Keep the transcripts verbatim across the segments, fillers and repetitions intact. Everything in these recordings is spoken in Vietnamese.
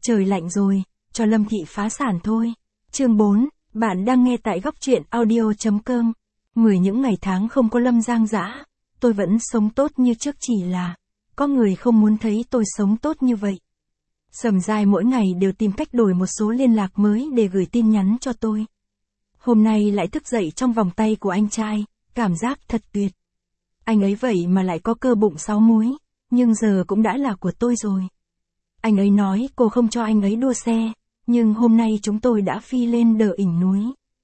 Trời lạnh rồi, cho Lâm Thị phá sản thôi. Chương bốn, bạn đang nghe tại góc truyện audio chấm com. Mười những ngày tháng không có Lâm Giang Dã, tôi vẫn sống tốt như trước, chỉ là có người không muốn thấy tôi sống tốt như vậy. Sầm Giai mỗi ngày đều tìm cách đổi một số liên lạc mới để gửi tin nhắn cho tôi. Hôm nay lại thức dậy trong vòng tay của anh trai, cảm giác thật tuyệt. Anh ấy vậy mà lại có cơ bụng sáu múi, nhưng giờ cũng đã là của tôi rồi. Anh ấy nói cô không cho anh ấy đua xe, nhưng hôm nay chúng tôi đã phi lên đờ ỉnh núi.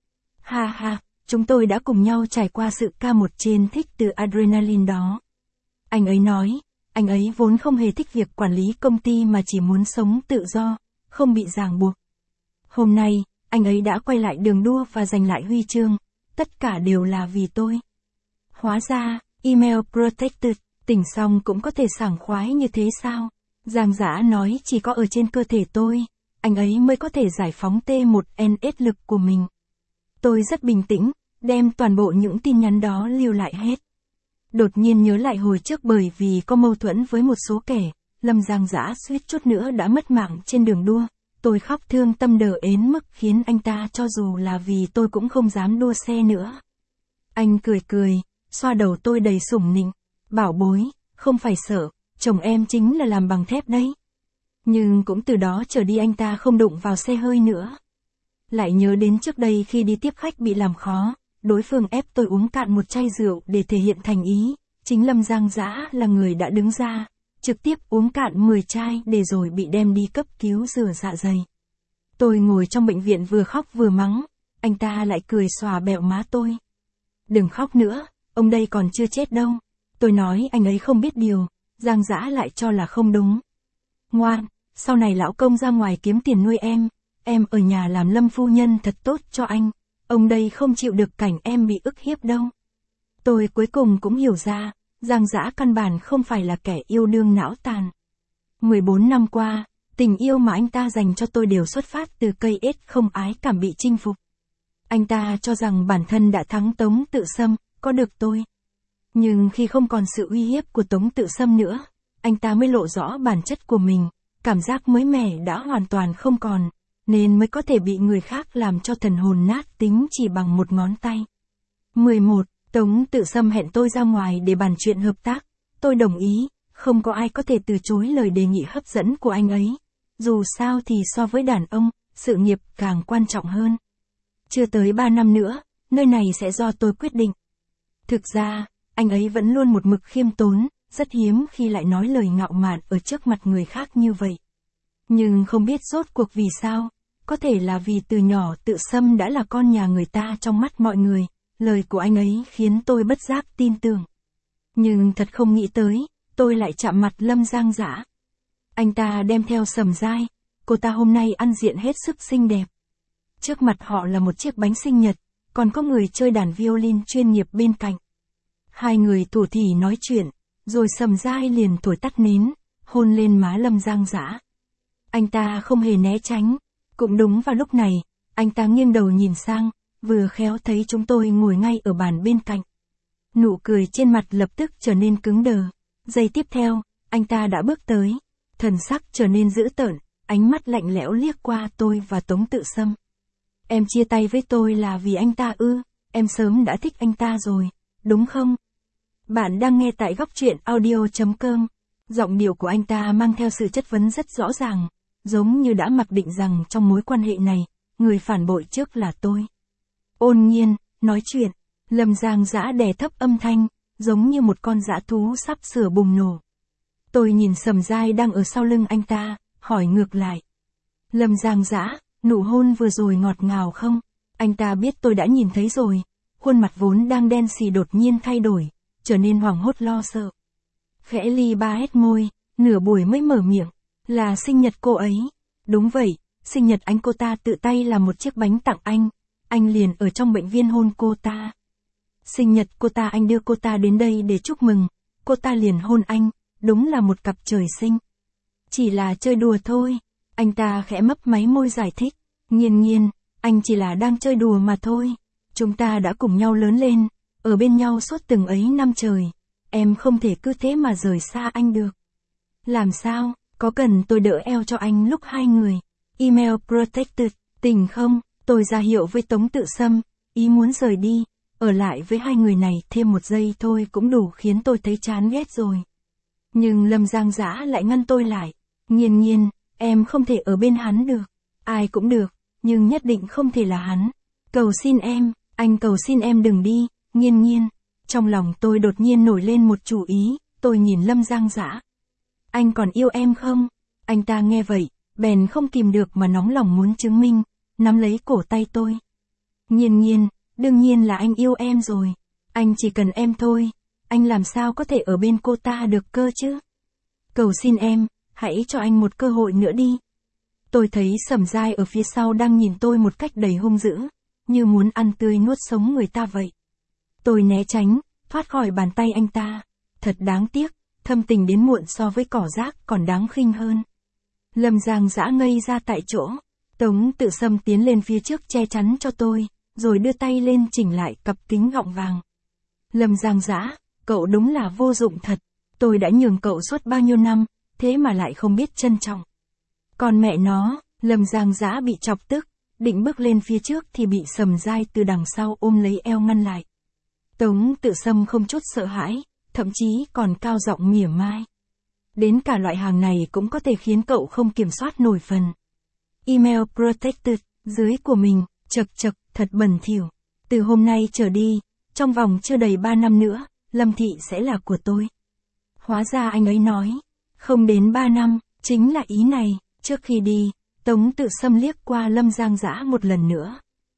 Ha ha, chúng tôi đã cùng nhau trải qua sự ca một trên thích từ adrenaline đó. Anh ấy nói, anh ấy vốn không hề thích việc quản lý công ty mà chỉ muốn sống tự do, không bị ràng buộc. Hôm nay, anh ấy đã quay lại đường đua và giành lại huy chương, tất cả đều là vì tôi. Hóa ra, email protected, tỉnh xong cũng có thể sảng khoái như thế sao? Giang Dã nói chỉ có ở trên cơ thể tôi, anh ấy mới có thể giải phóng T một N S lực của mình. Tôi rất bình tĩnh, đem toàn bộ những tin nhắn đó lưu lại hết. Đột nhiên nhớ lại hồi trước bởi vì có mâu thuẫn với một số kẻ, Lâm Giang Dã suýt chút nữa đã mất mạng trên đường đua. Tôi khóc thương tâm đờ đến mức khiến anh ta cho dù là vì tôi cũng không dám đua xe nữa. Anh cười cười, xoa đầu tôi đầy sủng nịnh, bảo bối, không phải sợ, chồng em chính là làm bằng thép đấy. Nhưng cũng từ đó trở đi anh ta không đụng vào xe hơi nữa. Lại nhớ đến trước đây khi đi tiếp khách bị làm khó, đối phương ép tôi uống cạn một chai rượu để thể hiện thành ý, chính Lâm Giang Dã là người đã đứng ra, trực tiếp uống cạn mười chai để rồi bị đem đi cấp cứu rửa dạ dày. Tôi ngồi trong bệnh viện vừa khóc vừa mắng, anh ta lại cười xòa bẹo má tôi. Đừng khóc nữa, ông đây còn chưa chết đâu. Tôi nói anh ấy không biết điều, Giang Dã lại cho là không đúng. Ngoan, sau này lão công ra ngoài kiếm tiền nuôi em, em ở nhà làm Lâm phu nhân thật tốt cho anh, ông đây không chịu được cảnh em bị ức hiếp đâu. Tôi cuối cùng cũng hiểu ra, Giang Dã căn bản không phải là kẻ yêu đương não tàn. mười bốn năm qua, tình yêu mà anh ta dành cho tôi đều xuất phát từ cây ết không ái cảm bị chinh phục. Anh ta cho rằng bản thân đã thắng Tống Tự Sâm, có được tôi. Nhưng khi không còn sự uy hiếp của Tống Tự Sâm nữa, anh ta mới lộ rõ bản chất của mình, cảm giác mới mẻ đã hoàn toàn không còn, nên mới có thể bị người khác làm cho thần hồn nát tính chỉ bằng một ngón tay. mười một. Tống Tự Sâm hẹn tôi ra ngoài để bàn chuyện hợp tác. Tôi đồng ý, không có ai có thể từ chối lời đề nghị hấp dẫn của anh ấy. Dù sao thì so với đàn ông, sự nghiệp càng quan trọng hơn. Chưa tới ba năm nữa, nơi này sẽ do tôi quyết định. Thực ra, anh ấy vẫn luôn một mực khiêm tốn, rất hiếm khi lại nói lời ngạo mạn ở trước mặt người khác như vậy. Nhưng không biết rốt cuộc vì sao, có thể là vì từ nhỏ Tự Sâm đã là con nhà người ta trong mắt mọi người, lời của anh ấy khiến tôi bất giác tin tưởng. Nhưng thật không nghĩ tới, tôi lại chạm mặt Lâm Giang Dã. Anh ta đem theo Sầm Giai, cô ta hôm nay ăn diện hết sức xinh đẹp. Trước mặt họ là một chiếc bánh sinh nhật, còn có người chơi đàn violin chuyên nghiệp bên cạnh. Hai người thủ thỉ nói chuyện, rồi Sầm Giai liền thổi tắt nến, hôn lên má Lâm Giang Dã. Anh ta không hề né tránh, cũng đúng vào lúc này, anh ta nghiêng đầu nhìn sang, vừa khéo thấy chúng tôi ngồi ngay ở bàn bên cạnh. Nụ cười trên mặt lập tức trở nên cứng đờ. Giây tiếp theo, anh ta đã bước tới, thần sắc trở nên dữ tợn, ánh mắt lạnh lẽo liếc qua tôi và Tống Tự Sâm. Em chia tay với tôi là vì anh ta ư? Em sớm đã thích anh ta rồi, đúng không? Bạn đang nghe tại góc truyện audio chấm com. Giọng điệu của anh ta mang theo sự chất vấn rất rõ ràng, giống như đã mặc định rằng trong mối quan hệ này, người phản bội trước là tôi. Ôn nhiên, nói chuyện, Lâm Giang Dã đè thấp âm thanh, giống như một con dã thú sắp sửa bùng nổ. Tôi nhìn Sầm Giai đang ở sau lưng anh ta, hỏi ngược lại. Lâm Giang Dã, nụ hôn vừa rồi ngọt ngào không? Anh ta biết tôi đã nhìn thấy rồi, khuôn mặt vốn đang đen xì đột nhiên thay đổi, trở nên hoảng hốt lo sợ. Khẽ li ba hét môi, nửa buổi mới mở miệng, là sinh nhật cô ấy. Đúng vậy, sinh nhật anh cô ta tự tay làm một chiếc bánh tặng anh, anh liền ở trong bệnh viện hôn cô ta. Sinh nhật cô ta anh đưa cô ta đến đây để chúc mừng, cô ta liền hôn anh, đúng là một cặp trời sinh. Chỉ là chơi đùa thôi, anh ta khẽ mấp máy môi giải thích, Nghiên Nghiên, anh chỉ là đang chơi đùa mà thôi, chúng ta đã cùng nhau lớn lên, ở bên nhau suốt từng ấy năm trời, em không thể cứ thế mà rời xa anh được. Làm sao, Có cần tôi đỡ eo cho anh lúc hai người? Email protected, tình không? Tôi ra hiệu với Tống Tự Sâm, ý muốn rời đi, ở lại với hai người này thêm một giây thôi cũng đủ khiến tôi thấy chán ghét rồi. Nhưng Lâm Giang Giã lại ngăn tôi lại. Nghiên Nghiên, em không thể ở bên hắn được. Ai cũng được, nhưng nhất định không thể là hắn. Cầu xin em, anh cầu xin em đừng đi, Nghiên Nghiên. Trong lòng tôi đột nhiên nổi lên một chủ ý, tôi nhìn Lâm Giang Giã. Anh còn yêu em không? Anh ta nghe vậy, bèn không kìm được mà nóng lòng muốn chứng minh, nắm lấy cổ tay tôi. Nghiên Nghiên, đương nhiên là anh yêu em rồi. Anh chỉ cần em thôi, anh làm sao có thể ở bên cô ta được cơ chứ? Cầu xin em, hãy cho anh một cơ hội nữa đi. Tôi thấy Sầm Giai ở phía sau đang nhìn tôi một cách đầy hung dữ, như muốn ăn tươi nuốt sống người ta vậy. Tôi né tránh, thoát khỏi bàn tay anh ta. Thật đáng tiếc, thâm tình đến muộn so với cỏ rác còn đáng khinh hơn. Lâm Giang Giã ngây ra tại chỗ. Tống Tự Sâm tiến lên phía trước che chắn cho tôi, rồi đưa tay lên chỉnh lại cặp kính gọng vàng. Lâm Giang Giã, cậu đúng là vô dụng thật. Tôi đã nhường cậu suốt bao nhiêu năm, thế mà lại không biết trân trọng. Còn mẹ nó, Lâm Giang Giã bị chọc tức, định bước lên phía trước thì bị Sầm Giai từ đằng sau ôm lấy eo ngăn lại. Tống Tự Sâm không chút sợ hãi, thậm chí còn cao giọng mỉa mai. Đến cả loại hàng này cũng có thể khiến cậu không kiểm soát nổi phần. Email protected, dưới của mình, chật chật, thật bẩn thỉu. Từ hôm nay trở đi, trong vòng chưa đầy ba năm nữa, Lâm Thị sẽ là của tôi. Hóa ra anh ấy nói, không đến ba năm, chính là ý này. Trước khi đi, Tống Tự Sâm liếc qua Lâm Giang Giã một lần nữa.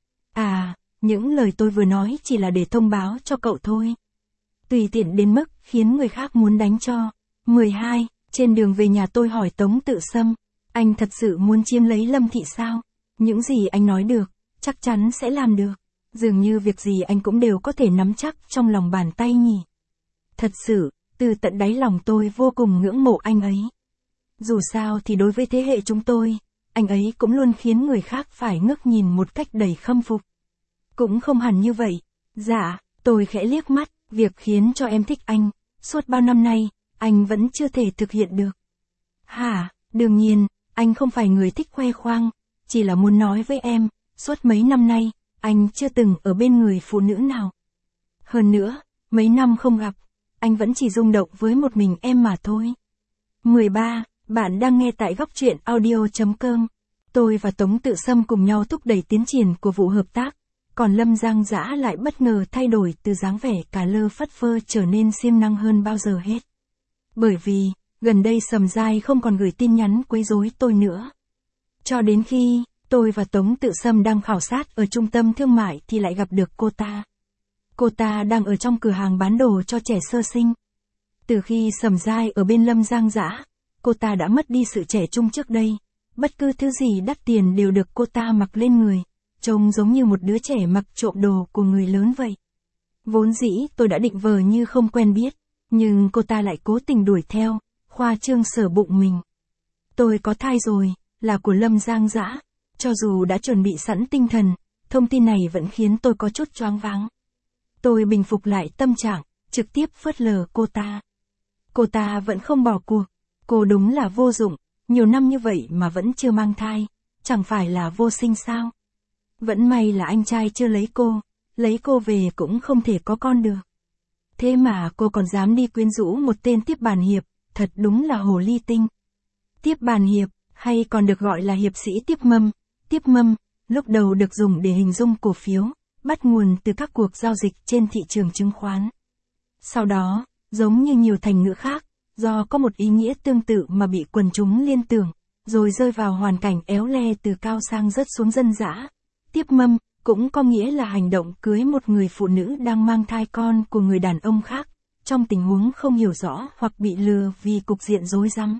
À, những lời tôi vừa nói chỉ là để thông báo cho cậu thôi. Tùy tiện đến mức khiến người khác muốn đánh cho. mười hai, trên đường về nhà tôi hỏi Tống Tự Sâm, anh thật sự muốn chiếm lấy Lâm Thị sao? Những gì anh nói được, chắc chắn sẽ làm được. Dường như việc gì anh cũng đều có thể nắm chắc trong lòng bàn tay nhỉ. Thật sự, từ tận đáy lòng tôi vô cùng ngưỡng mộ anh ấy. Dù sao thì đối với thế hệ chúng tôi, anh ấy cũng luôn khiến người khác phải ngước nhìn một cách đầy khâm phục. Cũng không hẳn như vậy. Dạ, tôi khẽ liếc mắt, việc khiến cho em thích anh, suốt bao năm nay, anh vẫn chưa thể thực hiện được. Hả, đương nhiên, anh không phải người thích khoe khoang, chỉ là muốn nói với em, suốt mấy năm nay, anh chưa từng ở bên người phụ nữ nào. Hơn nữa, mấy năm không gặp, anh vẫn chỉ rung động với một mình em mà thôi. mười ba, bạn đang nghe tại góc truyện audio chấm com. Tôi và Tống Tự Sâm cùng nhau thúc đẩy tiến triển của vụ hợp tác, còn Lâm Giang Giã lại bất ngờ thay đổi từ dáng vẻ cả lơ phất phơ trở nên siêng năng hơn bao giờ hết. Bởi vì, gần đây Sầm Giai không còn gửi tin nhắn quấy rối tôi nữa. Cho đến khi, tôi và Tống Tự Sâm đang khảo sát ở trung tâm thương mại thì lại gặp được cô ta. Cô ta đang ở trong cửa hàng bán đồ cho trẻ sơ sinh. Từ khi Sầm Giai ở bên Lâm Giang Giã, cô ta đã mất đi sự trẻ trung trước đây. Bất cứ thứ gì đắt tiền đều được cô ta mặc lên người, trông giống như một đứa trẻ mặc trộm đồ của người lớn vậy. Vốn dĩ tôi đã định vờ như không quen biết, nhưng cô ta lại cố tình đuổi theo, khoa trương sở bụng mình. Tôi có thai rồi, là của Lâm Giang Giã. Cho dù đã chuẩn bị sẵn tinh thần, thông tin này vẫn khiến tôi có chút choáng váng. Tôi bình phục lại tâm trạng, trực tiếp phớt lờ cô ta. Cô ta vẫn không bỏ cuộc. Cô đúng là vô dụng, nhiều năm như vậy mà vẫn chưa mang thai, chẳng phải là vô sinh sao? Vẫn may là anh trai chưa lấy cô, lấy cô về cũng không thể có con được. Thế mà cô còn dám đi quyến rũ một tên tiếp bàn hiệp, thật đúng là hồ ly tinh. Tiếp bàn hiệp, hay còn được gọi là hiệp sĩ tiếp mâm. Tiếp mâm, lúc đầu được dùng để hình dung cổ phiếu, bắt nguồn từ các cuộc giao dịch trên thị trường chứng khoán. Sau đó, giống như nhiều thành ngữ khác, do có một ý nghĩa tương tự mà bị quần chúng liên tưởng, rồi rơi vào hoàn cảnh éo le từ cao sang rớt xuống dân dã. Tiếp mâm, cũng có nghĩa là hành động cưới một người phụ nữ đang mang thai con của người đàn ông khác, trong tình huống không hiểu rõ hoặc bị lừa vì cục diện rối rắm.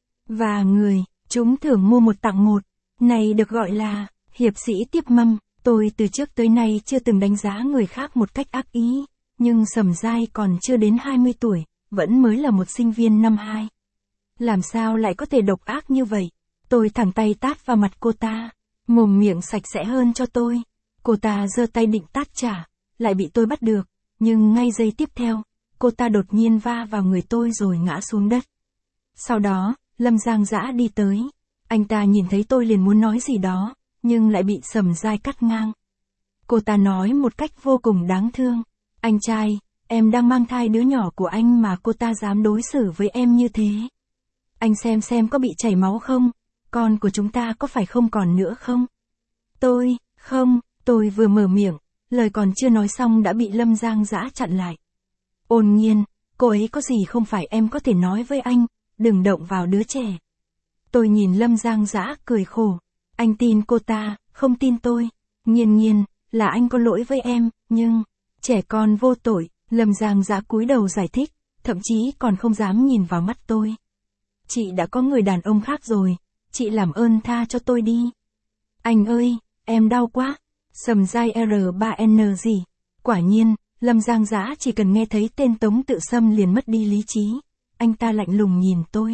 Và người, chúng thường mua một tặng một, này được gọi là, hiệp sĩ tiếp mâm. Tôi từ trước tới nay chưa từng đánh giá người khác một cách ác ý, nhưng Sầm Giai còn chưa đến hai mươi tuổi, vẫn mới là một sinh viên năm hai. Làm sao lại có thể độc ác như vậy? Tôi thẳng tay tát vào mặt cô ta, mồm miệng sạch sẽ hơn cho tôi. Cô ta giơ tay định tát trả, lại bị tôi bắt được, nhưng ngay giây tiếp theo, cô ta đột nhiên va vào người tôi rồi ngã xuống đất. Sau đó, Lâm Giang Dã đi tới. Anh ta nhìn thấy tôi liền muốn nói gì đó, nhưng lại bị Sầm Giai cắt ngang. Cô ta nói một cách vô cùng đáng thương. Anh trai, em đang mang thai đứa nhỏ của anh mà cô ta dám đối xử với em như thế. Anh xem xem có bị chảy máu không? Con của chúng ta có phải không còn nữa không? Tôi, không, tôi vừa mở miệng, lời còn chưa nói xong đã bị Lâm Giang Dã chặn lại. Ôn Nhiên, cô ấy có gì không phải em có thể nói với anh, đừng động vào đứa trẻ. Tôi nhìn Lâm Giang Dã cười khổ. Anh tin cô ta, không tin tôi. Nhiên Nhiên, là anh có lỗi với em, nhưng, trẻ con vô tội. Lâm Giang Dã cúi đầu giải thích, thậm chí còn không dám nhìn vào mắt tôi. Chị đã có người đàn ông khác rồi, chị làm ơn tha cho tôi đi. Anh ơi, em đau quá. Sầm Giai R ba N gì? Quả nhiên, Lâm Giang Dã chỉ cần nghe thấy tên Tống Tự Sâm liền mất đi lý trí. Anh ta lạnh lùng nhìn tôi.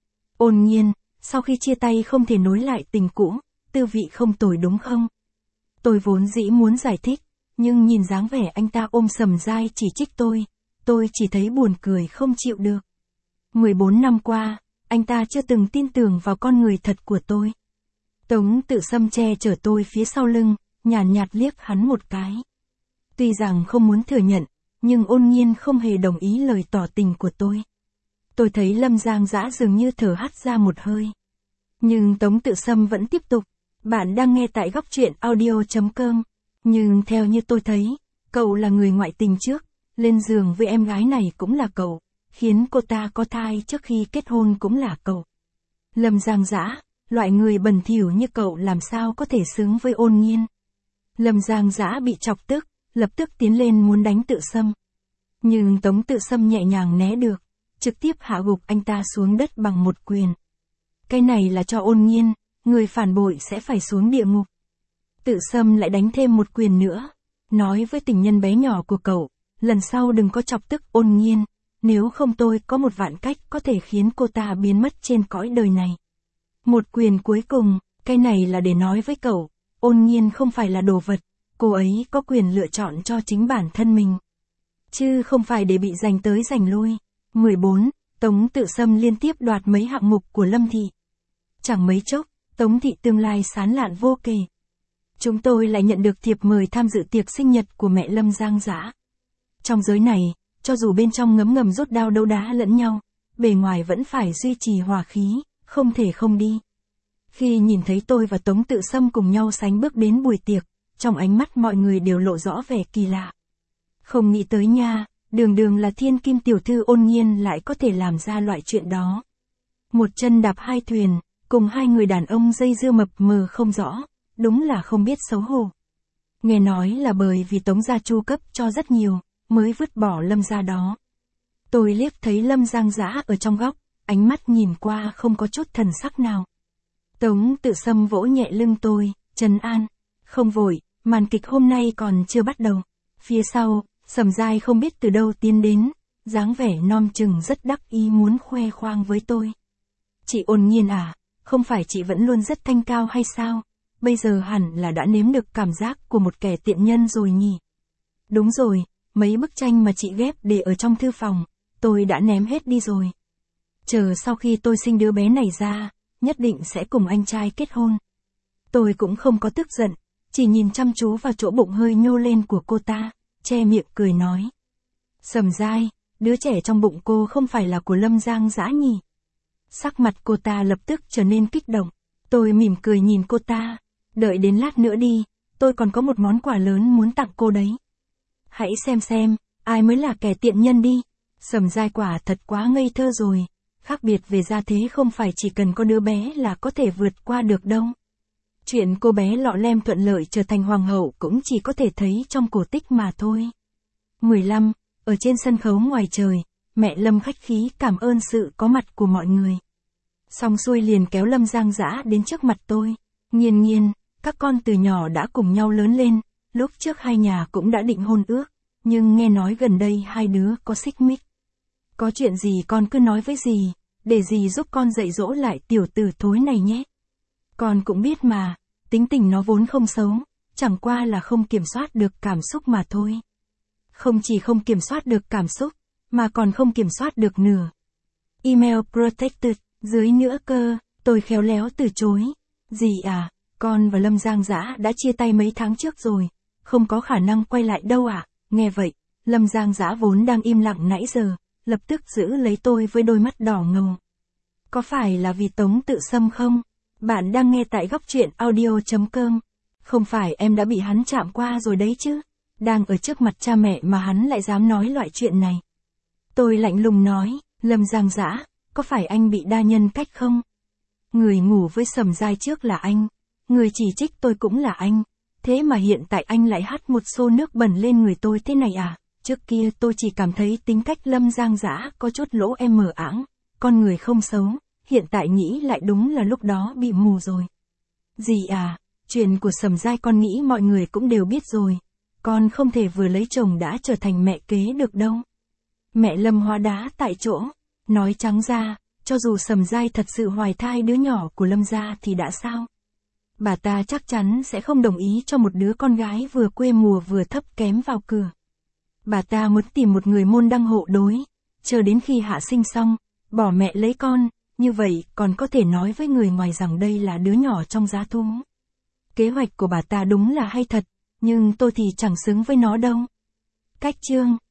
Ôn Nhiên, sau khi chia tay không thể nối lại tình cũ, tư vị không tồi đúng không? Tôi vốn dĩ muốn giải thích, nhưng nhìn dáng vẻ anh ta ôm Sầm Giai chỉ trích tôi, tôi chỉ thấy buồn cười không chịu được. mười bốn năm qua, anh ta chưa từng tin tưởng vào con người thật của tôi. Tống Tự Sâm che chở tôi phía sau lưng, nhàn nhạt, nhạt liếc hắn một cái. Tuy rằng không muốn thừa nhận, nhưng Ôn Nhiên không hề đồng ý lời tỏ tình của tôi. Tôi thấy Lâm Giang Dã dường như thở hắt ra một hơi. Nhưng Tống Tự Sâm vẫn tiếp tục. Bạn đang nghe tại góc truyện audio.com. Nhưng theo như tôi thấy, cậu là người ngoại tình trước, lên giường với em gái này cũng là cậu, khiến cô ta có thai trước khi kết hôn cũng là cậu. Lâm Giang Dã, loại người bẩn thỉu như cậu làm sao có thể xứng với Ôn Nhiên. Lâm Giang Dã bị chọc tức, lập tức tiến lên muốn đánh Tự Sâm. Nhưng Tống Tự Sâm nhẹ nhàng né được, trực tiếp hạ gục anh ta xuống đất bằng một quyền. Cái này là cho Ôn Nhiên, người phản bội sẽ phải xuống địa ngục. Tự Sâm lại đánh thêm một quyền nữa, nói với tình nhân bé nhỏ của cậu, lần sau đừng có chọc tức Ôn Nhiên, nếu không tôi có một vạn cách có thể khiến cô ta biến mất trên cõi đời này. Một quyền cuối cùng, cái này là để nói với cậu, Ôn Nhiên không phải là đồ vật, cô ấy có quyền lựa chọn cho chính bản thân mình. Chứ không phải để bị giành tới giành lui. mười bốn. Tống Tự Sâm liên tiếp đoạt mấy hạng mục của Lâm Thị. Chẳng mấy chốc, Tống Thị tương lai sán lạn vô kể. Chúng tôi lại nhận được thiệp mời tham dự tiệc sinh nhật của mẹ Lâm Giang Dã. Trong giới này, cho dù bên trong ngấm ngầm rút đao đấu đá lẫn nhau, bề ngoài vẫn phải duy trì hòa khí, không thể không đi. Khi nhìn thấy tôi và Tống Tự Sâm cùng nhau sánh bước đến buổi tiệc, trong ánh mắt mọi người đều lộ rõ vẻ kỳ lạ. Không nghĩ tới nha, đường đường là thiên kim tiểu thư Ôn Nhiên lại có thể làm ra loại chuyện đó. Một chân đạp hai thuyền, cùng hai người đàn ông dây dưa mập mờ không rõ, đúng là không biết xấu hổ. Nghe nói là bởi vì Tống gia chu cấp cho rất nhiều, mới vứt bỏ Lâm gia đó. Tôi liếc thấy Lâm Giang Dã ở trong góc, ánh mắt nhìn qua không có chút thần sắc nào. Tống Tự Sâm vỗ nhẹ lưng tôi, trấn an. Không vội, màn kịch hôm nay còn chưa bắt đầu. Phía sau, Sầm Giai không biết từ đâu tiến đến, dáng vẻ non chừng rất đắc ý muốn khoe khoang với tôi. Chị Ôn Nhiên à, không phải chị vẫn luôn rất thanh cao hay sao? Bây giờ hẳn là đã nếm được cảm giác của một kẻ tiện nhân rồi nhỉ? Đúng rồi, mấy bức tranh mà chị ghép để ở trong thư phòng, tôi đã ném hết đi rồi. Chờ sau khi tôi sinh đứa bé này ra, nhất định sẽ cùng anh trai kết hôn. Tôi cũng không có tức giận, chỉ nhìn chăm chú vào chỗ bụng hơi nhô lên của cô ta, che miệng cười nói. Sầm Giai, đứa trẻ trong bụng cô không phải là của Lâm Giang Dã nhỉ? Sắc mặt cô ta lập tức trở nên kích động. Tôi mỉm cười nhìn cô ta. Đợi đến lát nữa đi, tôi còn có một món quà lớn muốn tặng cô đấy. Hãy xem xem, ai mới là kẻ tiện nhân đi. Sầm Giai quả thật quá ngây thơ rồi. Khác biệt về gia thế không phải chỉ cần có đứa bé là có thể vượt qua được đâu. Chuyện cô bé lọ lem thuận lợi trở thành hoàng hậu cũng chỉ có thể thấy trong cổ tích mà thôi. mười lăm. Ở trên sân khấu ngoài trời, mẹ Lâm khách khí cảm ơn sự có mặt của mọi người. Xong xuôi liền kéo Lâm Giang Dã đến trước mặt tôi. Nhiên Nhiên, các con từ nhỏ đã cùng nhau lớn lên, lúc trước hai nhà cũng đã định hôn ước, nhưng nghe nói gần đây hai đứa có xích mích. Có chuyện gì con cứ nói với dì, để dì giúp con dạy dỗ lại tiểu tử thối này nhé. Con cũng biết mà, tính tình nó vốn không xấu, chẳng qua là không kiểm soát được cảm xúc mà thôi. Không chỉ không kiểm soát được cảm xúc, mà còn không kiểm soát được nửa. Email protected. dưới nữa cơ, tôi khéo léo từ chối. Dì à, con và Lâm Giang Dã đã chia tay mấy tháng trước rồi, không có khả năng quay lại đâu ạ. À? Nghe vậy, Lâm Giang Dã vốn đang im lặng nãy giờ, lập tức giữ lấy tôi với đôi mắt đỏ ngầu. Có phải là vì Tống Tự Sâm không? Bạn đang nghe tại góc truyện audio.com. Không phải em đã bị hắn chạm qua rồi đấy chứ? Đang ở trước mặt cha mẹ mà hắn lại dám nói loại chuyện này. Tôi lạnh lùng nói, Lâm Giang Dã, có phải anh bị đa nhân cách không? Người ngủ với Sầm Giai trước là anh, người chỉ trích tôi cũng là anh, thế mà hiện tại anh lại hắt một xô nước bẩn lên người tôi thế này à? Trước kia tôi chỉ cảm thấy tính cách Lâm Giang Dã có chút lỗ em mờ ảng, con người không xấu, hiện tại nghĩ lại đúng là lúc đó bị mù rồi. Dì à, chuyện của Sầm Giai con nghĩ mọi người cũng đều biết rồi, con không thể vừa lấy chồng đã trở thành mẹ kế được đâu. Mẹ Lâm hóa đá tại chỗ, nói trắng ra, cho dù Sầm Giai thật sự hoài thai đứa nhỏ của Lâm gia thì đã sao? Bà ta chắc chắn sẽ không đồng ý cho một đứa con gái vừa quê mùa vừa thấp kém vào cửa. Bà ta muốn tìm một người môn đăng hộ đối, chờ đến khi hạ sinh xong, bỏ mẹ lấy con, như vậy còn có thể nói với người ngoài rằng đây là đứa nhỏ trong giá thú. Kế hoạch của bà ta đúng là hay thật, nhưng tôi thì chẳng xứng với nó đâu. Cách chương